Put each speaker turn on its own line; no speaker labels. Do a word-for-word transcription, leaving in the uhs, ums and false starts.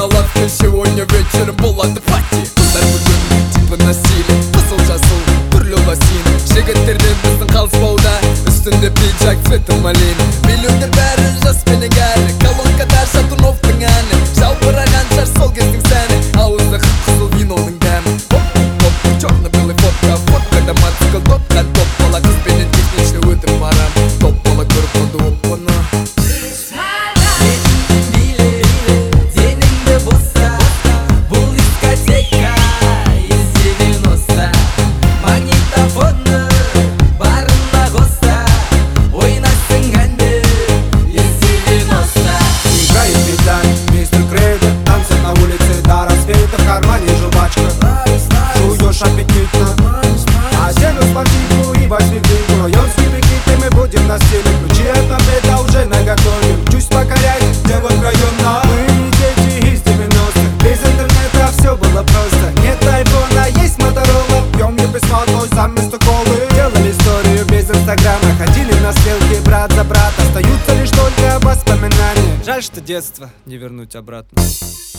на лавке, сегодня вечером болады пати. Қыздар бүгін типі насилие, қызыл жасыл түрлі лосин. Жігіттерден біздің қалыспауда, үстінде пиджак цветі малин. Миллионер бәрі жас менің әлі, колонкада Шатуновтың әні. Жалбыраған шар сол кездің сәні, ауызда қып-қызыл виноның дәмі. Хоп-хоп, черно-белый фотка, фоткада мотоцикл, топқа топ бала. Қызбенен технично өтіп барам, топ бала көріп қалды оппаны.
Аппетитно, одену спортивку и восьмидневку. Районские прикиды мы будем на стиле. Ключи от мопеда уже наготове. Чуть покорять девок района. Мы не дети из девяностых. Без интернета все было просто. Нет айфона, есть Моторола. Пьем не письмо, но сам вместо колы. Делали историю без инстаграма. Ходили на стрелки брат за брат. Остаются лишь только воспоминания. Жаль, что детство не вернуть обратно.